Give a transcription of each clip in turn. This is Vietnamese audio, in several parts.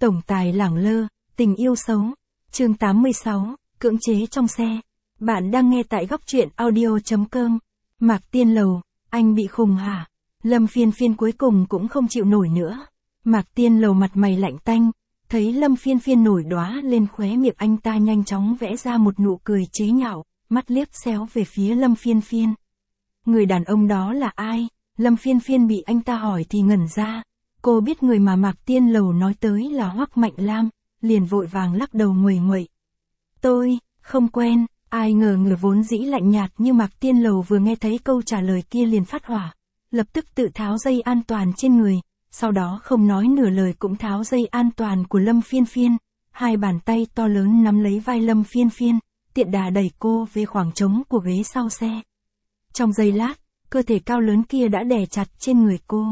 Tổng tài lẳng lơ, tình yêu xấu. Chương 86, cưỡng chế trong xe. Bạn đang nghe tại góc truyện audio.com. Mạc Tiên Lầu, anh bị khùng hả? Lâm Phiên Phiên cuối cùng cũng không chịu nổi nữa. Mạc Tiên Lầu mặt mày lạnh tanh, thấy Lâm Phiên Phiên nổi đóa lên khóe miệng anh ta nhanh chóng vẽ ra một nụ cười chế nhạo, mắt liếc xéo về phía Lâm Phiên Phiên. Người đàn ông đó là ai? Lâm Phiên Phiên bị anh ta hỏi thì ngẩn ra. Cô biết người mà Mạc Tiên Lầu nói tới là Hoắc Mạnh Lam, liền vội vàng lắc đầu nguầy nguậy. Tôi, không quen. Ai ngờ người vốn dĩ lạnh nhạt như Mạc Tiên Lầu vừa nghe thấy câu trả lời kia liền phát hỏa, lập tức tự tháo dây an toàn trên người, sau đó không nói nửa lời cũng tháo dây an toàn của Lâm Phiên Phiên, hai bàn tay to lớn nắm lấy vai Lâm Phiên Phiên, tiện đà đẩy cô về khoảng trống của ghế sau xe. Trong giây lát, cơ thể cao lớn kia đã đè chặt trên người cô.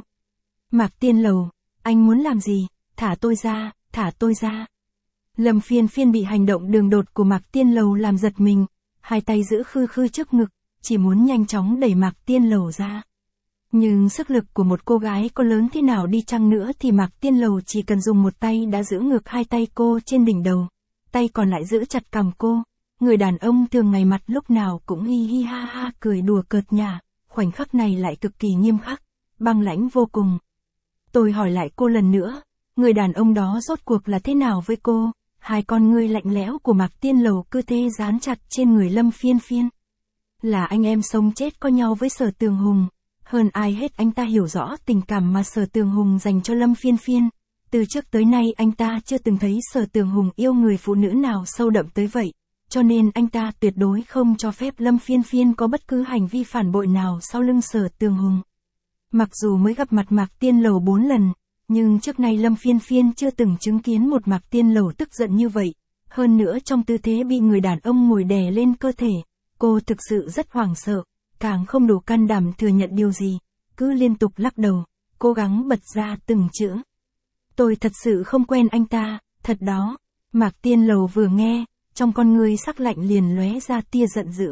Mạc Tiên Lầu, anh muốn làm gì? Thả tôi ra, thả tôi ra. Lâm Phiên Phiên bị hành động đường đột của Mạc Tiên Lầu làm giật mình, hai tay giữ khư khư trước ngực, chỉ muốn nhanh chóng đẩy Mạc Tiên Lầu ra. Nhưng sức lực của một cô gái có lớn thế nào đi chăng nữa thì Mạc Tiên Lầu chỉ cần dùng một tay đã giữ ngược hai tay cô trên đỉnh đầu, tay còn lại giữ chặt cằm cô. Người đàn ông thường ngày mặt lúc nào cũng hi hi ha ha cười đùa cợt nhả, khoảnh khắc này lại cực kỳ nghiêm khắc, băng lãnh vô cùng. Tôi hỏi lại cô lần nữa, người đàn ông đó rốt cuộc là thế nào với cô? Hai con ngươi lạnh lẽo của Mạc Tiên Lầu cứ thế dán chặt trên người Lâm Phiên Phiên. Là anh em sống chết có nhau với Sở Tường Hùng. Hơn ai hết anh ta hiểu rõ tình cảm mà Sở Tường Hùng dành cho Lâm Phiên Phiên. Từ trước tới nay anh ta chưa từng thấy Sở Tường Hùng yêu người phụ nữ nào sâu đậm tới vậy. Cho nên anh ta tuyệt đối không cho phép Lâm Phiên Phiên có bất cứ hành vi phản bội nào sau lưng Sở Tường Hùng. Mặc dù mới gặp mặt Mạc Tiên Lầu 4 lần, nhưng trước nay Lâm Phiên Phiên chưa từng chứng kiến một Mạc Tiên Lầu tức giận như vậy. Hơn nữa trong tư thế bị người đàn ông ngồi đè lên cơ thể, cô thực sự rất hoảng sợ, càng không đủ can đảm thừa nhận điều gì, cứ liên tục lắc đầu, cố gắng bật ra từng chữ. Tôi thật sự không quen anh ta, thật đó. Mạc Tiên Lầu vừa nghe, trong con ngươi sắc lạnh liền lóe ra tia giận dữ.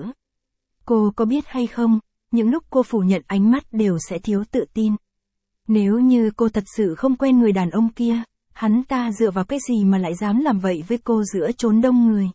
Cô có biết hay không, những lúc cô phủ nhận ánh mắt đều sẽ thiếu tự tin. Nếu như cô thật sự không quen người đàn ông kia, hắn ta dựa vào cái gì mà lại dám làm vậy với cô giữa chốn đông người.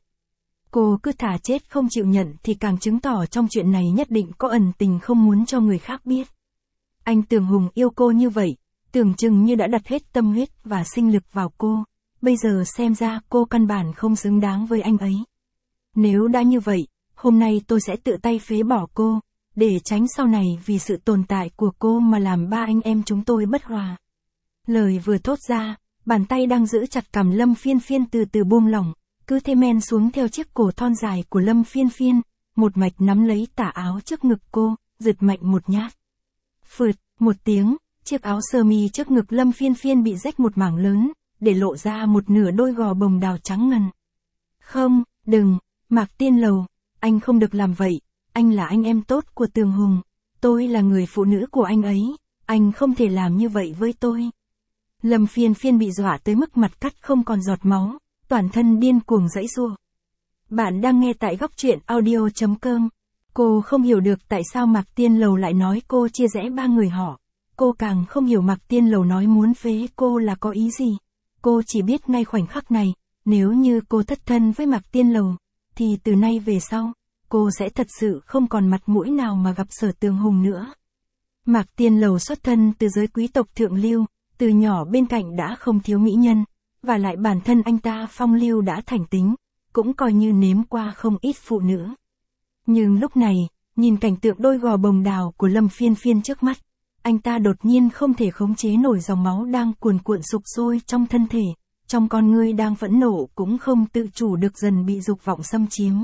Cô cứ thả chết không chịu nhận thì càng chứng tỏ trong chuyện này nhất định có ẩn tình không muốn cho người khác biết. Anh Tường Hùng yêu cô như vậy, tưởng chừng như đã đặt hết tâm huyết và sinh lực vào cô, bây giờ xem ra cô căn bản không xứng đáng với anh ấy. Nếu đã như vậy, hôm nay tôi sẽ tự tay phế bỏ cô, để tránh sau này vì sự tồn tại của cô mà làm ba anh em chúng tôi bất hòa. Lời vừa thốt ra, bàn tay đang giữ chặt cằm Lâm Phiên Phiên từ từ buông lỏng, cứ thế men xuống theo chiếc cổ thon dài của Lâm Phiên Phiên, một mạch nắm lấy tà áo trước ngực cô, giật mạnh một nhát. Phượt, một tiếng, chiếc áo sơ mi trước ngực Lâm Phiên Phiên bị rách một mảng lớn, để lộ ra một nửa đôi gò bồng đào trắng ngần. Không, đừng, Mạc Tiên Lầu, anh không được làm vậy. Anh là anh em tốt của Tường Hùng, tôi là người phụ nữ của anh ấy, anh không thể làm như vậy với tôi. Lâm Phiên Phiên bị dọa tới mức mặt cắt không còn giọt máu, toàn thân điên cuồng giãy giụa. Bạn đang nghe tại góc truyện audio.com. Cô không hiểu được tại sao Mạc Tiên Lầu lại nói cô chia rẽ ba người họ. Cô càng không hiểu Mạc Tiên Lầu nói muốn phế cô là có ý gì. Cô chỉ biết ngay khoảnh khắc này, nếu như cô thất thân với Mạc Tiên Lầu, thì từ nay về sau, cô sẽ thật sự không còn mặt mũi nào mà gặp Sở Tường Hùng nữa. Mạc Tiên Lầu xuất thân từ giới quý tộc thượng lưu, từ nhỏ bên cạnh đã không thiếu mỹ nhân, và lại bản thân anh ta phong lưu đã thành tính, cũng coi như nếm qua không ít phụ nữ. Nhưng lúc này, nhìn cảnh tượng đôi gò bồng đào của Lâm Phiên Phiên trước mắt, anh ta đột nhiên không thể khống chế nổi dòng máu đang cuồn cuộn sục sôi trong thân thể, trong con ngươi đang phẫn nộ cũng không tự chủ được dần bị dục vọng xâm chiếm.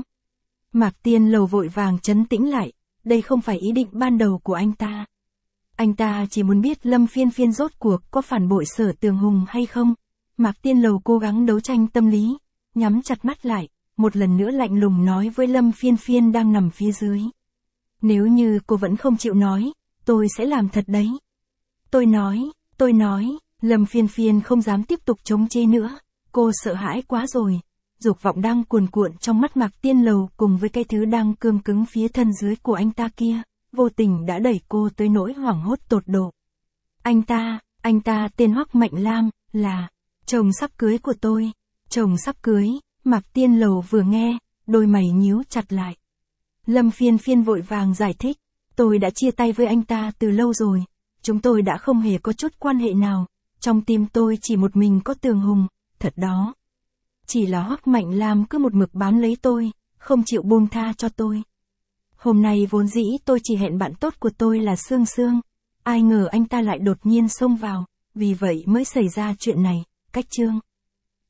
Mạc Tiên Lầu vội vàng trấn tĩnh lại, đây không phải ý định ban đầu của anh ta. Anh ta chỉ muốn biết Lâm Phiên Phiên rốt cuộc có phản bội Sở Tường Hùng hay không. Mạc Tiên Lầu cố gắng đấu tranh tâm lý, nhắm chặt mắt lại, một lần nữa lạnh lùng nói với Lâm Phiên Phiên đang nằm phía dưới. Nếu như cô vẫn không chịu nói, tôi sẽ làm thật đấy. Tôi nói, Lâm Phiên Phiên không dám tiếp tục chống chế nữa, cô sợ hãi quá rồi. Dục vọng đang cuồn cuộn trong mắt Mạc Tiên Lầu cùng với cái thứ đang cương cứng phía thân dưới của anh ta kia, vô tình đã đẩy cô tới nỗi hoảng hốt tột độ. Anh ta tên Hoắc Mạnh Lam, là... Chồng sắp cưới của tôi. Chồng sắp cưới, Mạc Tiên Lầu vừa nghe, đôi mày nhíu chặt lại. Lâm Phiên Phiên vội vàng giải thích. Tôi đã chia tay với anh ta từ lâu rồi. Chúng tôi đã không hề có chút quan hệ nào. Trong tim tôi chỉ một mình có Tường Hùng, thật đó. Chỉ là Hoắc Mạnh Lam cứ một mực bám lấy tôi, không chịu buông tha cho tôi. Hôm nay vốn dĩ tôi chỉ hẹn bạn tốt của tôi là Sương Sương. Ai ngờ anh ta lại đột nhiên xông vào, vì vậy mới xảy ra chuyện này, cách chương.